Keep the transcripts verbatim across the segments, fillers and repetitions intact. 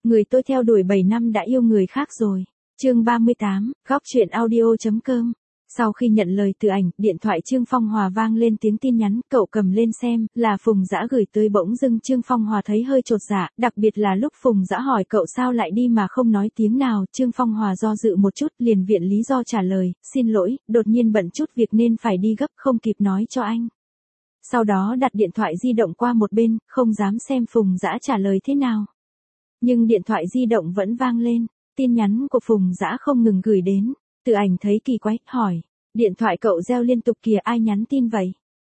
Người tôi theo đuổi bảy năm đã yêu người khác rồi. Chương ba mươi tám, góc truyện audio.com. Sau khi nhận lời từ ảnh, điện thoại Trương Phong Hòa vang lên tiếng tin nhắn, cậu cầm lên xem, là Phùng Dã gửi tới. Bỗng dưng Trương Phong Hòa thấy hơi chột dạ, đặc biệt là lúc Phùng Dã hỏi cậu sao lại đi mà không nói tiếng nào. Trương Phong Hòa do dự một chút, liền viện lý do trả lời, xin lỗi, đột nhiên bận chút việc nên phải đi gấp, không kịp nói cho anh. Sau đó đặt điện thoại di động qua một bên, không dám xem Phùng Dã trả lời thế nào. Nhưng điện thoại di động vẫn vang lên, tin nhắn của Phùng Dã không ngừng gửi đến. Từ ảnh thấy kỳ quái, hỏi, điện thoại cậu reo liên tục kìa, ai nhắn tin vậy?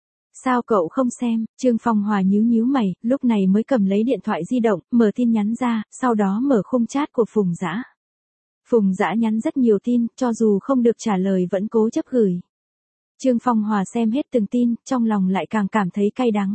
Sao cậu không xem? Trương Phong Hòa nhíu nhíu mày, lúc này mới cầm lấy điện thoại di động, mở tin nhắn ra, sau đó mở khung chat của Phùng Dã. Phùng Dã nhắn rất nhiều tin, cho dù không được trả lời vẫn cố chấp gửi. Trương Phong Hòa xem hết từng tin, trong lòng lại càng cảm thấy cay đắng.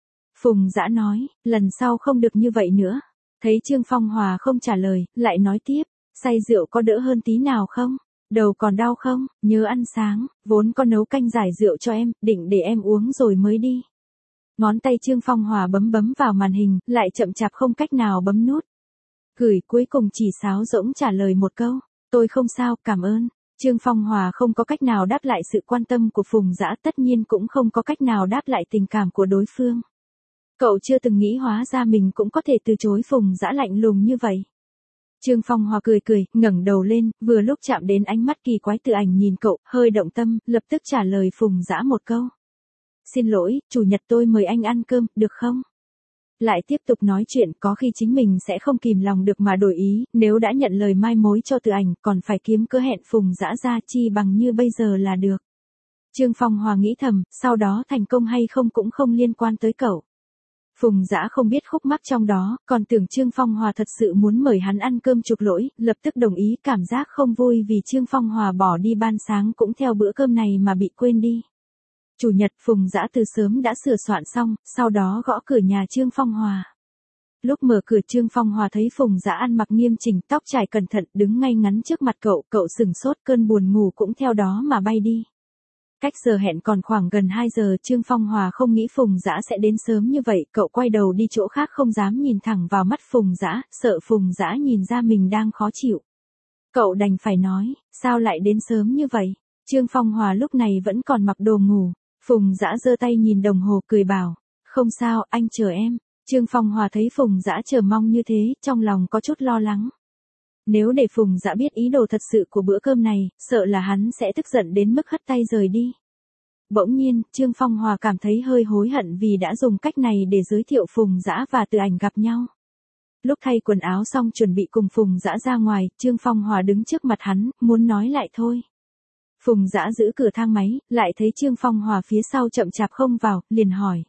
Phùng Dã nói, lần sau không được như vậy nữa. Thấy Trương Phong Hòa không trả lời, lại nói tiếp, say rượu có đỡ hơn tí nào không? Đầu còn đau không? Nhớ ăn sáng, vốn có nấu canh giải rượu cho em, định để em uống rồi mới đi. Ngón tay Trương Phong Hòa bấm bấm vào màn hình, lại chậm chạp không cách nào bấm nút. Gửi cuối cùng chỉ sáo rỗng trả lời một câu, tôi không sao, cảm ơn. Trương Phong Hòa không có cách nào đáp lại sự quan tâm của Phùng Dã, tất nhiên cũng không có cách nào đáp lại tình cảm của đối phương. Cậu chưa từng nghĩ hóa ra mình cũng có thể từ chối Phùng Dã lạnh lùng như vậy. Trương Phong Hòa cười cười, ngẩng đầu lên, vừa lúc chạm đến ánh mắt kỳ quái từ ảnh nhìn cậu, hơi động tâm, lập tức trả lời Phùng Dã một câu. Xin lỗi, chủ nhật tôi mời anh ăn cơm, được không? Lại tiếp tục nói chuyện, có khi chính mình sẽ không kìm lòng được mà đổi ý, nếu đã nhận lời mai mối cho từ ảnh, còn phải kiếm cớ hẹn Phùng Dã ra, chi bằng như bây giờ là được. Trương Phong Hòa nghĩ thầm, sau đó thành công hay không cũng không liên quan tới cậu. Phùng Dã không biết khúc mắc trong đó, còn tưởng Trương Phong Hòa thật sự muốn mời hắn ăn cơm chuộc lỗi, lập tức đồng ý, cảm giác không vui vì Trương Phong Hòa bỏ đi ban sáng cũng theo bữa cơm này mà bị quên đi. Chủ nhật Phùng Dã từ sớm đã sửa soạn xong, sau đó gõ cửa nhà Trương Phong Hòa. Lúc mở cửa Trương Phong Hòa thấy Phùng Dã ăn mặc nghiêm chỉnh, tóc trải cẩn thận, đứng ngay ngắn trước mặt cậu, cậu sừng sốt, cơn buồn ngủ cũng theo đó mà bay đi. Cách giờ hẹn còn khoảng gần hai giờ, Trương Phong Hòa không nghĩ Phùng Dã sẽ đến sớm như vậy, cậu quay đầu đi chỗ khác không dám nhìn thẳng vào mắt Phùng Dã, sợ Phùng Dã nhìn ra mình đang khó chịu. Cậu đành phải nói, sao lại đến sớm như vậy? Trương Phong Hòa lúc này vẫn còn mặc đồ ngủ. Phùng Dã giơ tay nhìn đồng hồ cười bảo, không sao, anh chờ em. Trương Phong Hòa thấy Phùng Dã chờ mong như thế, trong lòng có chút lo lắng. Nếu để Phùng Dã biết ý đồ thật sự của bữa cơm này, sợ là hắn sẽ tức giận đến mức hất tay rời đi. Bỗng nhiên, Trương Phong Hòa cảm thấy hơi hối hận vì đã dùng cách này để giới thiệu Phùng Dã và Từ Ảnh gặp nhau. Lúc thay quần áo xong chuẩn bị cùng Phùng Dã ra ngoài, Trương Phong Hòa đứng trước mặt hắn, muốn nói lại thôi. Phùng Dã giữ cửa thang máy, lại thấy Trương Phong Hòa phía sau chậm chạp không vào, liền hỏi.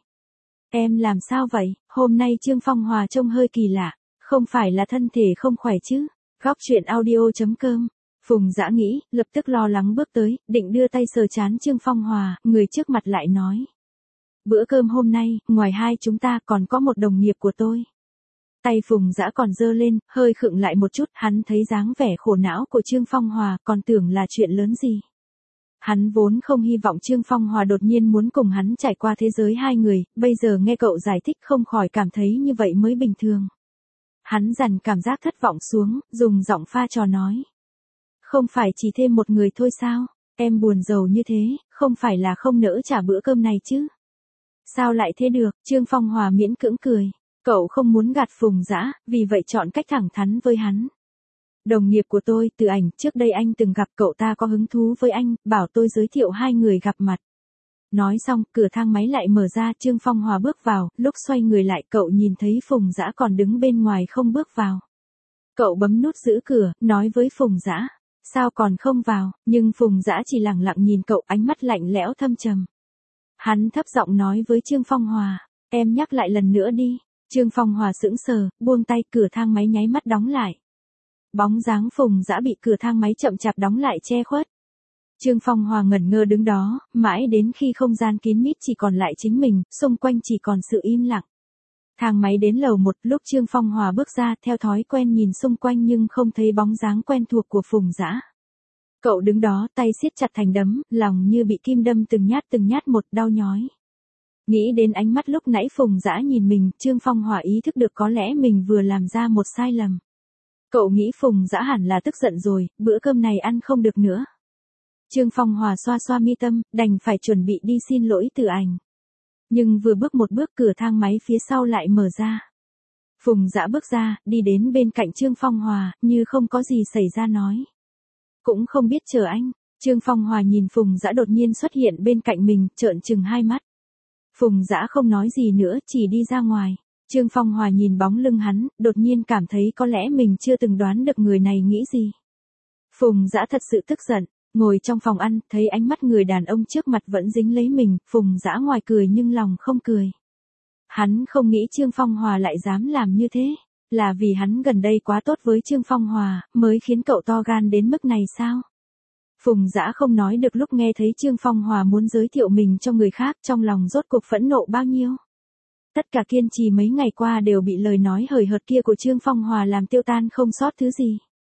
Em làm sao vậy? Hôm nay Trương Phong Hòa trông hơi kỳ lạ, không phải là thân thể không khỏe chứ? Góc truyện audio.com. Phùng Dã nghĩ, lập tức lo lắng bước tới, định đưa tay sờ trán Trương Phong Hòa, người trước mặt lại nói. Bữa cơm hôm nay, ngoài hai chúng ta còn có một đồng nghiệp của tôi. Tay Phùng Dã còn giơ lên, hơi khựng lại một chút, hắn thấy dáng vẻ khổ não của Trương Phong Hòa, còn tưởng là chuyện lớn gì. Hắn vốn không hy vọng Trương Phong Hòa đột nhiên muốn cùng hắn trải qua thế giới hai người, bây giờ nghe cậu giải thích không khỏi cảm thấy như vậy mới bình thường. Hắn dằn cảm giác thất vọng xuống, dùng giọng pha trò nói. Không phải chỉ thêm một người thôi sao, em buồn rầu như thế, không phải là không nỡ trả bữa cơm này chứ. Sao lại thế được, Trương Phong Hòa miễn cưỡng cười, cậu không muốn gạt Phùng Dã, vì vậy chọn cách thẳng thắn với hắn. Đồng nghiệp của tôi, Từ Ảnh, trước đây anh từng gặp cậu ta có hứng thú với anh, bảo tôi giới thiệu hai người gặp mặt. Nói xong, cửa thang máy lại mở ra, Trương Phong Hòa bước vào, lúc xoay người lại cậu nhìn thấy Phùng Dã còn đứng bên ngoài không bước vào. Cậu bấm nút giữ cửa, nói với Phùng Dã, sao còn không vào, nhưng Phùng Dã chỉ lẳng lặng nhìn cậu, ánh mắt lạnh lẽo thâm trầm. Hắn thấp giọng nói với Trương Phong Hòa, em nhắc lại lần nữa đi. Trương Phong Hòa sững sờ, buông tay, cửa thang máy nháy mắt đóng lại. Bóng dáng Phùng Dã bị cửa thang máy chậm chạp đóng lại che khuất. Trương Phong Hòa ngẩn ngơ đứng đó, mãi đến khi không gian kín mít chỉ còn lại chính mình, xung quanh chỉ còn sự im lặng. Thang máy đến lầu một, lúc Trương Phong Hòa bước ra, theo thói quen nhìn xung quanh nhưng không thấy bóng dáng quen thuộc của Phùng Dã. Cậu đứng đó, tay siết chặt thành đấm, lòng như bị kim đâm từng nhát từng nhát một, đau nhói. Nghĩ đến ánh mắt lúc nãy Phùng Dã nhìn mình, Trương Phong Hòa ý thức được có lẽ mình vừa làm ra một sai lầm. Cậu nghĩ Phùng Dã hẳn là tức giận rồi, bữa cơm này ăn không được nữa. Trương Phong Hòa xoa xoa mi tâm, đành phải chuẩn bị đi xin lỗi Từ Ảnh. Nhưng vừa bước một bước cửa thang máy phía sau lại mở ra. Phùng Dã bước ra, đi đến bên cạnh Trương Phong Hòa, như không có gì xảy ra nói. Cũng không biết chờ anh. Trương Phong Hòa nhìn Phùng Dã đột nhiên xuất hiện bên cạnh mình, trợn trừng hai mắt. Phùng Dã không nói gì nữa, chỉ đi ra ngoài. Trương Phong Hòa nhìn bóng lưng hắn, đột nhiên cảm thấy có lẽ mình chưa từng đoán được người này nghĩ gì. Phùng Dã thật sự tức giận, ngồi trong phòng ăn, thấy ánh mắt người đàn ông trước mặt vẫn dính lấy mình, Phùng Dã ngoài cười nhưng lòng không cười. Hắn không nghĩ Trương Phong Hòa lại dám làm như thế, là vì hắn gần đây quá tốt với Trương Phong Hòa, mới khiến cậu to gan đến mức này sao? Phùng Dã không nói được lúc nghe thấy Trương Phong Hòa muốn giới thiệu mình cho người khác, trong lòng rốt cuộc phẫn nộ bao nhiêu. Tất cả kiên trì mấy ngày qua đều bị lời nói hời hợt kia của Trương Phong Hòa làm tiêu tan không sót thứ gì.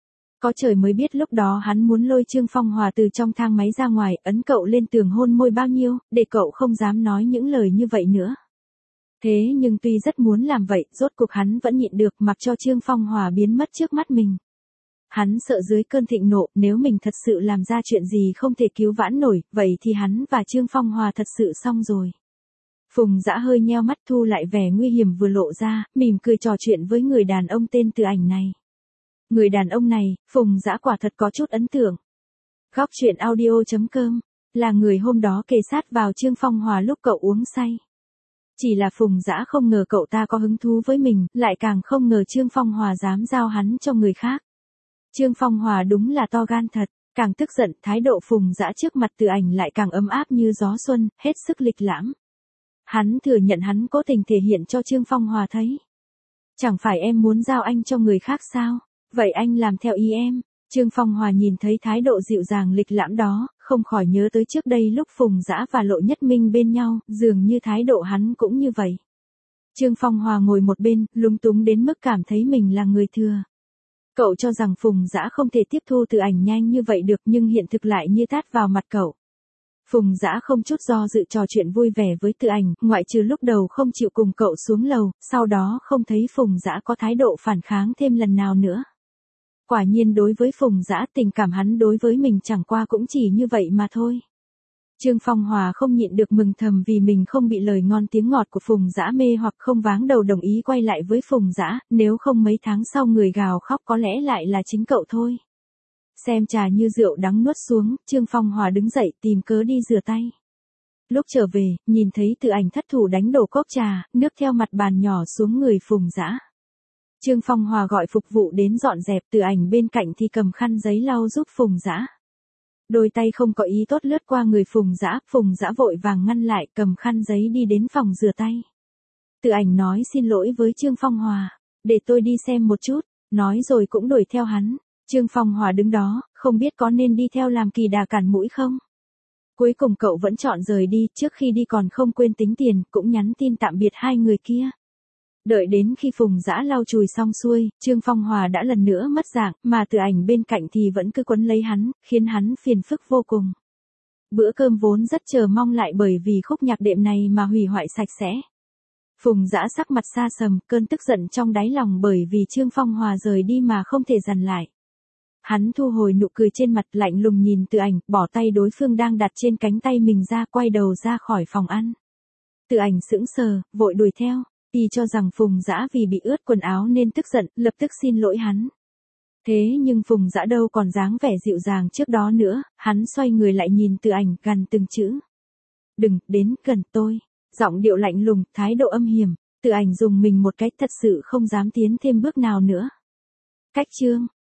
Có trời mới biết lúc đó hắn muốn lôi Trương Phong Hòa từ trong thang máy ra ngoài, ấn cậu lên tường hôn môi bao nhiêu, để cậu không dám nói những lời như vậy nữa. Thế nhưng tuy rất muốn làm vậy, rốt cuộc hắn vẫn nhịn được, mặc cho Trương Phong Hòa biến mất trước mắt mình. Hắn sợ dưới cơn thịnh nộ, nếu mình thật sự làm ra chuyện gì không thể cứu vãn nổi, vậy thì hắn và Trương Phong Hòa thật sự xong rồi. Phùng Dã hơi nheo mắt, thu lại vẻ nguy hiểm vừa lộ ra, mỉm cười trò chuyện với người đàn ông tên Từ Ảnh này. Người đàn ông này, Phùng Dã quả thật có chút ấn tượng. Góc truyện audio chấm com, là người hôm đó kề sát vào Trương Phong Hòa lúc cậu uống say. Chỉ là Phùng Dã không ngờ cậu ta có hứng thú với mình, lại càng không ngờ Trương Phong Hòa dám giao hắn cho người khác. Trương Phong Hòa đúng là to gan thật, càng tức giận, thái độ Phùng Dã trước mặt Từ Ảnh lại càng ấm áp như gió xuân, hết sức lịch lãm. Hắn thừa nhận hắn cố tình thể hiện cho Trương Phong Hòa thấy. Chẳng phải em muốn giao anh cho người khác sao? Vậy anh làm theo ý em. Trương Phong Hòa nhìn thấy thái độ dịu dàng lịch lãm đó, không khỏi nhớ tới trước đây lúc Phùng Dã và Lộ Nhất Minh bên nhau, dường như thái độ hắn cũng như vậy. Trương Phong Hòa ngồi một bên, lúng túng đến mức cảm thấy mình là người thừa. Cậu cho rằng Phùng Dã không thể tiếp thu Từ Ảnh nhanh như vậy được, nhưng hiện thực lại như tát vào mặt cậu. Phùng Dã không chút do dự trò chuyện vui vẻ với Từ Ảnh, ngoại trừ lúc đầu không chịu cùng cậu xuống lầu, sau đó không thấy Phùng Dã có thái độ phản kháng thêm lần nào nữa. Quả nhiên đối với Phùng Dã, tình cảm hắn đối với mình chẳng qua cũng chỉ như vậy mà thôi. Trương Phong Hòa không nhịn được mừng thầm vì mình không bị lời ngon tiếng ngọt của Phùng Dã mê hoặc không váng đầu đồng ý quay lại với Phùng Dã, nếu không mấy tháng sau người gào khóc có lẽ lại là chính cậu thôi. Xem trà như rượu đắng nuốt xuống, Trương Phong Hòa đứng dậy tìm cớ đi rửa tay. Lúc trở về, nhìn thấy Từ Ảnh thất thủ đánh đổ cốc trà, nước theo mặt bàn nhỏ xuống người Phùng Dã. Trương Phong Hòa gọi phục vụ đến dọn dẹp, Từ Ảnh bên cạnh thì cầm khăn giấy lau giúp Phùng Dã. Đôi tay không có ý tốt lướt qua người Phùng Dã, Phùng Dã vội vàng ngăn lại, cầm khăn giấy đi đến phòng rửa tay. Từ Ảnh nói xin lỗi với Trương Phong Hòa, để tôi đi xem một chút, nói rồi cũng đuổi theo hắn. Trương Phong Hòa đứng đó, không biết có nên đi theo làm kỳ đà cản mũi không. Cuối cùng cậu vẫn chọn rời đi, trước khi đi còn không quên tính tiền, cũng nhắn tin tạm biệt hai người kia. Đợi đến khi Phùng Dã lau chùi xong xuôi, Trương Phong Hòa đã lần nữa mất dạng, mà Từ Ảnh bên cạnh thì vẫn cứ quấn lấy hắn, khiến hắn phiền phức vô cùng. Bữa cơm vốn rất chờ mong lại bởi vì khúc nhạc đệm này mà hủy hoại sạch sẽ. Phùng Dã sắc mặt xa sầm, cơn tức giận trong đáy lòng bởi vì Trương Phong Hòa rời đi mà không thể dằn lại. Hắn thu hồi nụ cười trên mặt, lạnh lùng nhìn Từ Ảnh, bỏ tay đối phương đang đặt trên cánh tay mình ra, quay đầu ra khỏi phòng ăn. Từ Ảnh sững sờ, vội đuổi theo. Y cho rằng Phùng Dã vì bị ướt quần áo nên tức giận, lập tức xin lỗi hắn. Thế nhưng Phùng Dã đâu còn dáng vẻ dịu dàng trước đó nữa, hắn xoay người lại nhìn Từ Ảnh, gằn từng chữ. Đừng, đến gần tôi. Giọng điệu lạnh lùng, thái độ âm hiểm. Từ Ảnh dùng mình một cách thật sự không dám tiến thêm bước nào nữa. Cách chương.